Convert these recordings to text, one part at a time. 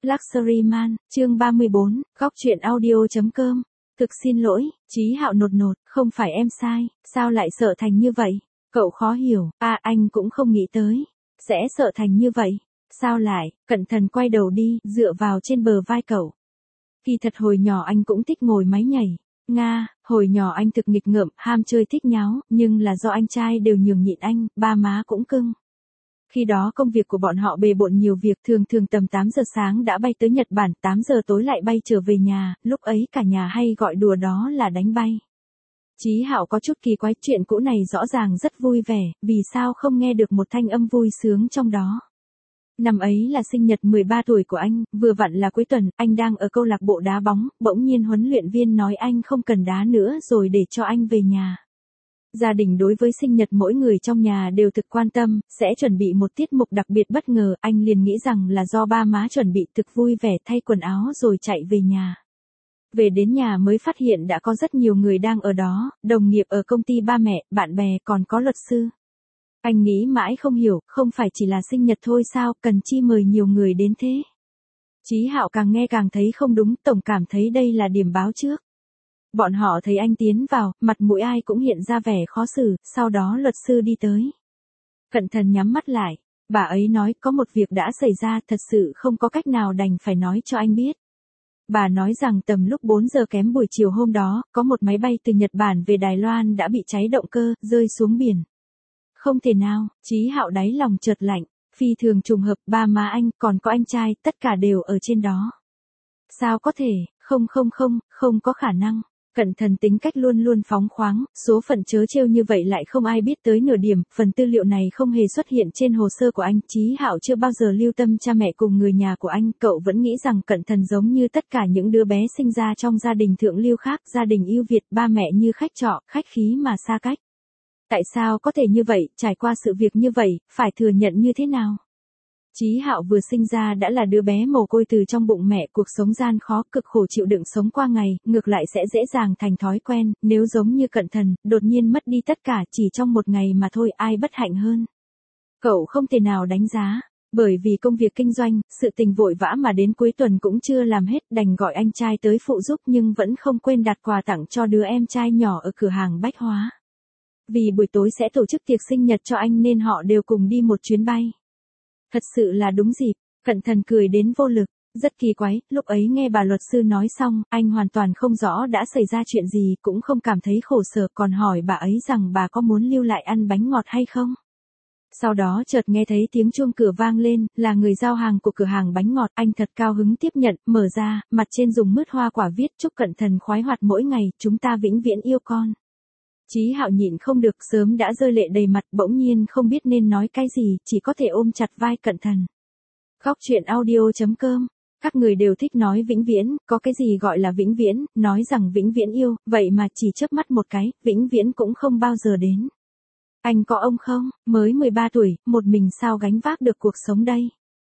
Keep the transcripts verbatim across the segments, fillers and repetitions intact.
Luxury Man, chương ba mươi bốn, góc truyện audio.com. Thực xin lỗi, Chí Hạo nột nột, không phải em sai, sao lại sợ thành như vậy? Cậu khó hiểu, à anh cũng không nghĩ tới. Sẽ sợ thành như vậy. Sao lại, Cẩn Thận quay đầu đi, dựa vào trên bờ vai cậu. Kỳ thật hồi nhỏ anh cũng thích ngồi máy nhảy. Nga, hồi nhỏ anh thực nghịch ngợm, ham chơi thích nháo, nhưng là do anh trai đều nhường nhịn anh, ba má cũng cưng. Khi đó công việc của bọn họ bề bộn nhiều việc, thường thường tầm tám giờ sáng đã bay tới Nhật Bản, tám giờ tối lại bay trở về nhà, lúc ấy cả nhà hay gọi đùa đó là đánh bay. Chí Hạo có chút kỳ quái, chuyện cũ này rõ ràng rất vui vẻ, vì sao không nghe được một thanh âm vui sướng trong đó. Năm ấy là sinh nhật mười ba tuổi của anh, vừa vặn là cuối tuần, anh đang ở câu lạc bộ đá bóng, bỗng nhiên huấn luyện viên nói anh không cần đá nữa rồi để cho anh về nhà. Gia đình đối với sinh nhật mỗi người trong nhà đều thực quan tâm, sẽ chuẩn bị một tiết mục đặc biệt bất ngờ, anh liền nghĩ rằng là do ba má chuẩn bị, thực vui vẻ thay quần áo rồi chạy về nhà. Về đến nhà mới phát hiện đã có rất nhiều người đang ở đó, đồng nghiệp ở công ty, ba mẹ, bạn bè, còn có luật sư. Anh nghĩ mãi không hiểu, không phải chỉ là sinh nhật thôi sao, cần chi mời nhiều người đến thế. Chí Hạo càng nghe càng thấy không đúng, tổng cảm thấy đây là điểm báo trước. Bọn họ thấy anh tiến vào, mặt mũi ai cũng hiện ra vẻ khó xử, sau đó luật sư đi tới. Cẩn Thận nhắm mắt lại, bà ấy nói có một việc đã xảy ra, thật sự không có cách nào, đành phải nói cho anh biết. Bà nói rằng tầm lúc bốn giờ kém buổi chiều hôm đó, có một máy bay từ Nhật Bản về Đài Loan đã bị cháy động cơ, rơi xuống biển. Không thể nào, Chí Hạo đáy lòng chợt lạnh, phi thường trùng hợp, ba má anh, còn có anh trai, tất cả đều ở trên đó. Sao có thể, không không không, không có khả năng. Cẩn Thận tính cách luôn luôn phóng khoáng, số phận trớ trêu như vậy lại không ai biết tới nửa điểm, phần tư liệu này không hề xuất hiện trên hồ sơ của anh. Chí Hạo chưa bao giờ lưu tâm cha mẹ cùng người nhà của anh, cậu vẫn nghĩ rằng Cẩn Thận giống như tất cả những đứa bé sinh ra trong gia đình thượng lưu khác, gia đình ưu Việt, ba mẹ như khách trọ, khách khí mà xa cách. Tại sao có thể như vậy, trải qua sự việc như vậy, phải thừa nhận như thế nào? Chí Hạo vừa sinh ra đã là đứa bé mồ côi từ trong bụng mẹ, cuộc sống gian khó, cực khổ chịu đựng sống qua ngày, ngược lại sẽ dễ dàng thành thói quen, nếu giống như Cẩn Thận, đột nhiên mất đi tất cả chỉ trong một ngày mà thôi, ai bất hạnh hơn. Cậu không thể nào đánh giá, bởi vì công việc kinh doanh, sự tình vội vã mà đến cuối tuần cũng chưa làm hết, đành gọi anh trai tới phụ giúp, nhưng vẫn không quên đặt quà tặng cho đứa em trai nhỏ ở cửa hàng bách hóa. Vì buổi tối sẽ tổ chức tiệc sinh nhật cho anh nên họ đều cùng đi một chuyến bay. Thật sự là đúng dịp, Cẩn Thận cười đến vô lực, rất kỳ quái, lúc ấy nghe bà luật sư nói xong, anh hoàn toàn không rõ đã xảy ra chuyện gì, cũng không cảm thấy khổ sở, còn hỏi bà ấy rằng bà có muốn lưu lại ăn bánh ngọt hay không. Sau đó chợt nghe thấy tiếng chuông cửa vang lên, là người giao hàng của cửa hàng bánh ngọt, anh thật cao hứng tiếp nhận, mở ra, mặt trên dùng mứt hoa quả viết chúc Cẩn Thận khoái hoạt mỗi ngày, chúng ta vĩnh viễn yêu con. Chí Hạo nhịn không được, sớm đã rơi lệ đầy mặt, bỗng nhiên không biết nên nói cái gì, chỉ có thể ôm chặt vai Cẩn Thận. Góc truyện audio.com. Các người đều thích nói vĩnh viễn, có cái gì gọi là vĩnh viễn, nói rằng vĩnh viễn yêu, vậy mà chỉ chớp mắt một cái, vĩnh viễn cũng không bao giờ đến. Anh có ông không, mới mười ba tuổi, một mình sao gánh vác được cuộc sống đây?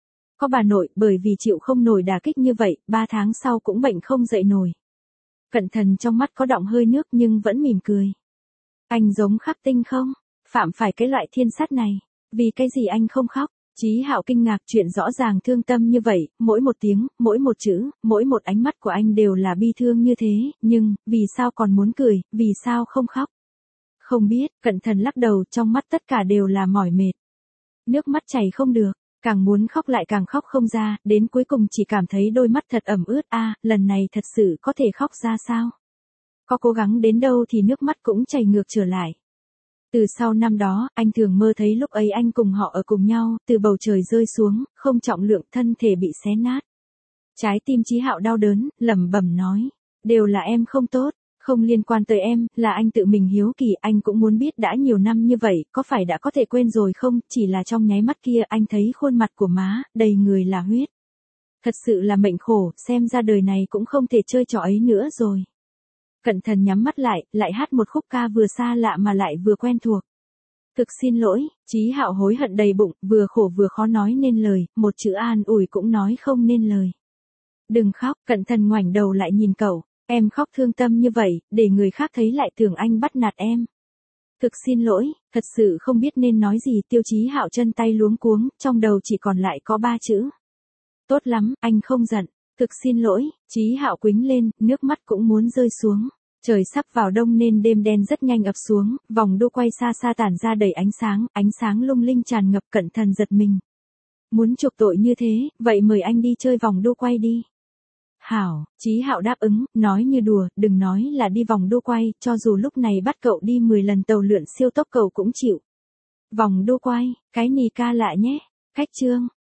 Có bà nội, bởi vì chịu không nổi đả kích như vậy, ba tháng sau cũng bệnh không dậy nổi. Cẩn Thận trong mắt có đọng hơi nước nhưng vẫn mỉm cười. Anh giống khắc tinh không? Phạm phải cái loại thiên sát này. Vì cái gì anh không khóc? Chí Hạo kinh ngạc, chuyện rõ ràng thương tâm như vậy, mỗi một tiếng, mỗi một chữ, mỗi một ánh mắt của anh đều là bi thương như thế, nhưng, vì sao còn muốn cười, vì sao không khóc? Không biết, Cẩn Thận lắc đầu, trong mắt tất cả đều là mỏi mệt. Nước mắt chảy không được, càng muốn khóc lại càng khóc không ra, đến cuối cùng chỉ cảm thấy đôi mắt thật ẩm ướt, a, à, lần này thật sự có thể khóc ra sao? Có cố gắng đến đâu thì nước mắt cũng chảy ngược trở lại. Từ sau năm đó, anh thường mơ thấy lúc ấy anh cùng họ ở cùng nhau, từ bầu trời rơi xuống, không trọng lượng, thân thể bị xé nát. Trái tim Chí Hạo đau đớn, lẩm bẩm nói, đều là em không tốt, không liên quan tới em, là anh tự mình hiếu kỳ, anh cũng muốn biết đã nhiều năm như vậy, có phải đã có thể quên rồi không, chỉ là trong nháy mắt kia anh thấy khuôn mặt của má, đầy người là huyết. Thật sự là mệnh khổ, xem ra đời này cũng không thể chơi trò ấy nữa rồi. Cẩn Thận nhắm mắt lại, lại hát một khúc ca vừa xa lạ mà lại vừa quen thuộc. Thực xin lỗi, Chí Hạo hối hận đầy bụng, vừa khổ vừa khó nói nên lời, một chữ an ủi cũng nói không nên lời. Đừng khóc, Cẩn Thận ngoảnh đầu lại nhìn cậu, em khóc thương tâm như vậy, để người khác thấy lại tưởng anh bắt nạt em. Thực xin lỗi, thật sự không biết nên nói gì, Tiêu Chí Hạo chân tay luống cuống, trong đầu chỉ còn lại có ba chữ. Tốt lắm, anh không giận. Thực xin lỗi, Chí Hạo quĩnh lên, nước mắt cũng muốn rơi xuống. Trời sắp vào đông nên đêm đen rất nhanh ập xuống, vòng đu quay xa xa tản ra đầy ánh sáng, ánh sáng lung linh tràn ngập, Cẩn Thận giật mình. Muốn chuộc tội như thế, vậy mời anh đi chơi vòng đu quay đi. Hảo, Chí Hạo đáp ứng, nói như đùa, đừng nói là đi vòng đu quay, cho dù lúc này bắt cậu đi mười lần tàu lượn siêu tốc cậu cũng chịu. Vòng đu quay, cái nì ca lạ nhé. Cách chương